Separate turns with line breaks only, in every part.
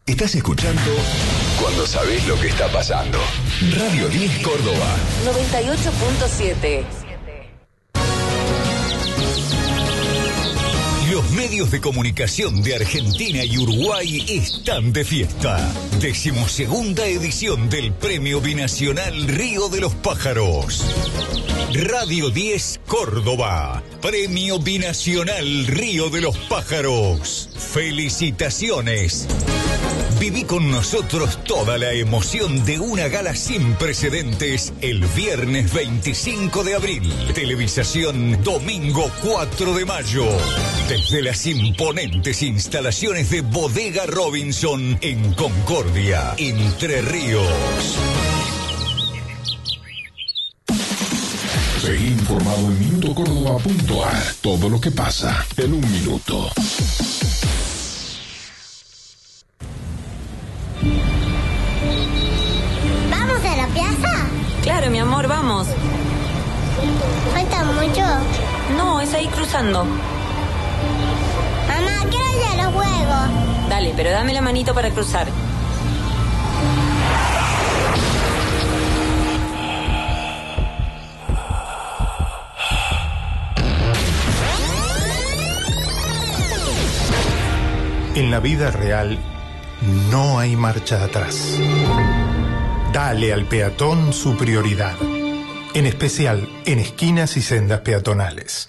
Estás escuchando Cuando sabés lo que está pasando. Radio 10 Córdoba
98.7.
Los medios de comunicación de Argentina y Uruguay están de fiesta. 12ª edición del Premio Binacional Río de los Pájaros. Radio 10 Córdoba. Premio Binacional Río de los Pájaros. ¡Felicitaciones! Viví con nosotros toda la emoción de una gala sin precedentes el viernes 25 de abril. Televisación domingo 4 de mayo. Desde las imponentes instalaciones de Bodega Robinson en Concordia, Entre Ríos.
Seguí informado en minutocórdoba.ar. Todo lo que pasa en un minuto.
¿Vamos a la plaza?
Claro, mi amor, vamos.
¿Falta mucho?
No, es ahí cruzando.
Mamá, quiero ir a los juegos.
Dale, pero dame la manito para cruzar.
En la vida real no hay marcha atrás. Dale al peatón su prioridad, en especial en esquinas y sendas peatonales.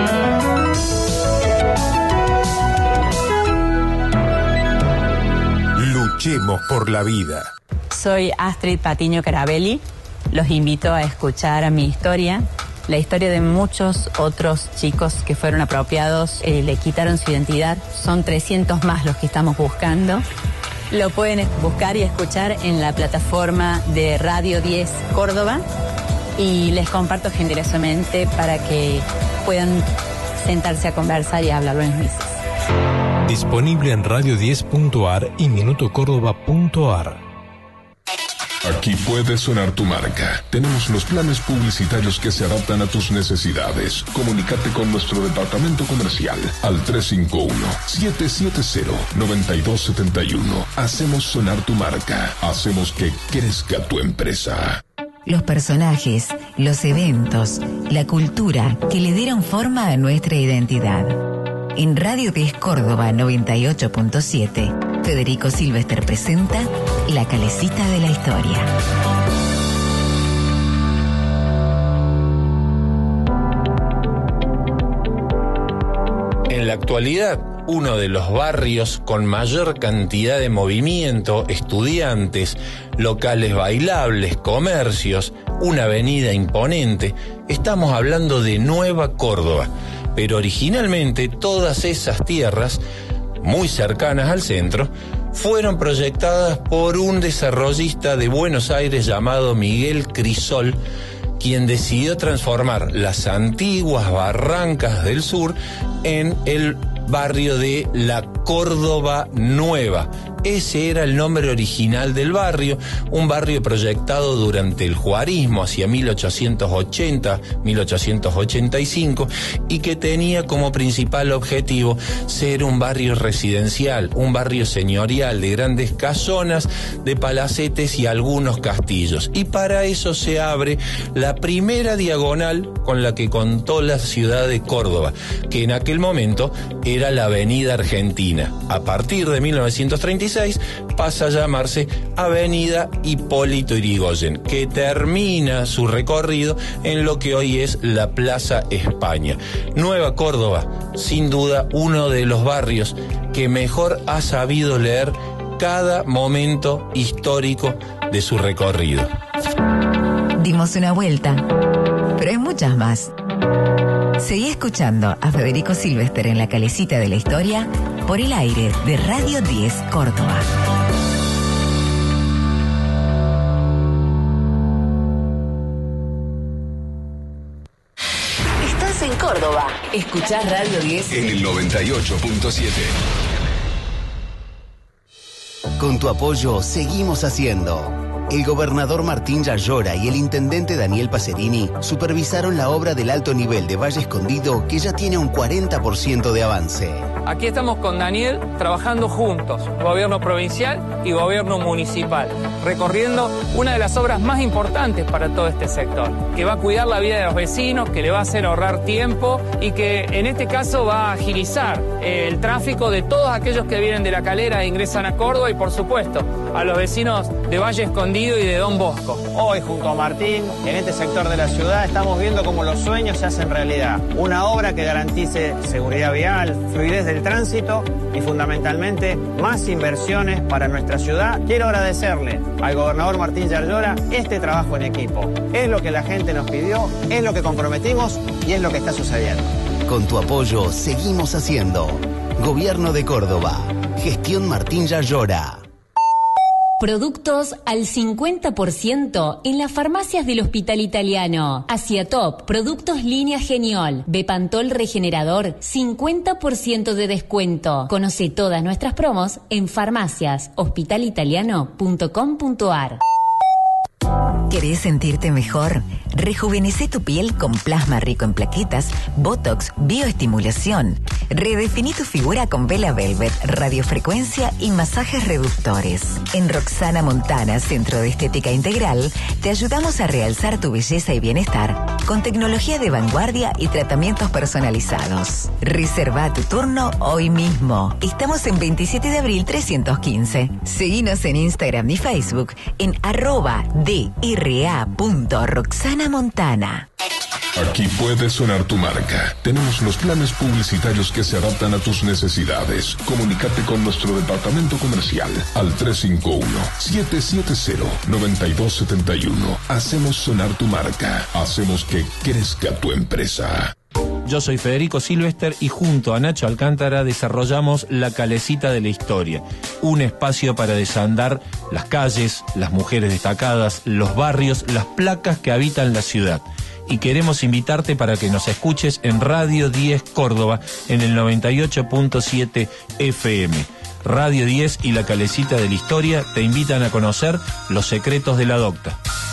Luchemos por la vida.
Soy Astrid Patiño Carabelli. Los invito a escuchar mi historia, la historia de muchos otros chicos que fueron apropiados, le quitaron su identidad. Son 300 más los que estamos buscando. Lo pueden buscar y escuchar en la plataforma de Radio 10 Córdoba y les comparto generosamente para que puedan sentarse a conversar y hablar los mismos.
Disponible en radio10.ar y minutocórdoba.ar.
Aquí puede sonar tu marca. Tenemos los planes publicitarios que se adaptan a tus necesidades. Comunícate con nuestro departamento comercial al 351-770-9271. Hacemos sonar tu marca. Hacemos que crezca tu empresa.
Los personajes, los eventos, la cultura que le dieron forma a nuestra identidad. En Radio 10 Córdoba 98.7, Federico Silvestre presenta La Calecita de la Historia.
En la actualidad, uno de los barrios con mayor cantidad de movimiento, estudiantes, locales bailables, comercios, una avenida imponente, estamos hablando de Nueva Córdoba. Pero originalmente todas esas tierras, muy cercanas al centro, fueron proyectadas por un desarrollista de Buenos Aires llamado Miguel Crisol, quien decidió transformar las antiguas barrancas del sur en el barrio de la Córdoba Nueva. Ese era el nombre original del barrio, un barrio proyectado durante el juarismo hacia 1880, 1885, y que tenía como principal objetivo ser un barrio residencial, un barrio señorial de grandes casonas, de palacetes y algunos castillos. Y para eso se abre la primera diagonal con la que contó la ciudad de Córdoba, que en aquel momento era la Avenida Argentina. A partir de 1936 pasa a llamarse Avenida Hipólito Yrigoyen, que termina su recorrido en lo que hoy es la Plaza España. Nueva Córdoba, sin duda, uno de los barrios que mejor ha sabido leer cada momento histórico de su recorrido.
Dimos una vuelta, pero hay muchas más. Seguí escuchando a Federico Silvestre en La Calecita de la Historia por el aire de Radio 10 Córdoba.
Estás en Córdoba. Escuchás Radio 10
en el 98.7.
Con tu apoyo seguimos haciendo. El gobernador Martín Yarlora y el intendente Daniel Pacerini supervisaron la obra del alto nivel de Valle Escondido, que ya tiene un 40% de avance.
Aquí estamos con Daniel trabajando juntos, gobierno provincial y gobierno municipal, recorriendo una de las obras más importantes para todo este sector, que va a cuidar la vida de los vecinos, que le va a hacer ahorrar tiempo y que en este caso va a agilizar el tráfico de todos aquellos que vienen de La Calera e ingresan a Córdoba y por supuesto a los vecinos de Valle Escondido y de Don Bosco.
Hoy junto a Martín, en este sector de la ciudad, estamos viendo cómo los sueños se hacen realidad. Una obra que garantice seguridad vial, fluidez del tránsito y fundamentalmente más inversiones para nuestra ciudad. Quiero agradecerle al gobernador Martín Yarlora este trabajo en equipo. Es lo que la gente nos pidió, es lo que comprometimos y es lo que está sucediendo.
Con tu apoyo seguimos haciendo. Gobierno de Córdoba. Gestión Martín Yarlora.
Productos al 50% en las farmacias del Hospital Italiano. Asiatop, productos línea Geniol, Bepantol regenerador, 50% de descuento. Conoce todas nuestras promos en farmaciashospitalitaliano.com.ar.
¿Querés sentirte mejor? Rejuvenecé tu piel con plasma rico en plaquetas, botox, bioestimulación. Redefiní tu figura con Bella Velvet, radiofrecuencia y masajes reductores. En Roxana Montana, Centro de Estética Integral, te ayudamos a realzar tu belleza y bienestar con tecnología de vanguardia y tratamientos personalizados. Reserva tu turno hoy mismo. Estamos en 27 de abril 315. Seguinos en Instagram y Facebook en @dra.roxanamontana.
Aquí puede sonar tu marca. Tenemos los planes publicitarios que se adaptan a tus necesidades. Comunícate con nuestro departamento comercial al 351-770-9271. Hacemos sonar tu marca. Hacemos que crezca tu empresa.
Yo soy Federico Silvester y junto a Nacho Alcántara desarrollamos La Calecita de la Historia, un espacio para desandar las calles, las mujeres destacadas, los barrios, las placas que habitan la ciudad. Y queremos invitarte para que nos escuches en Radio 10 Córdoba en el 98.7 FM. Radio 10 y La Calecita de la Historia te invitan a conocer los secretos de la docta.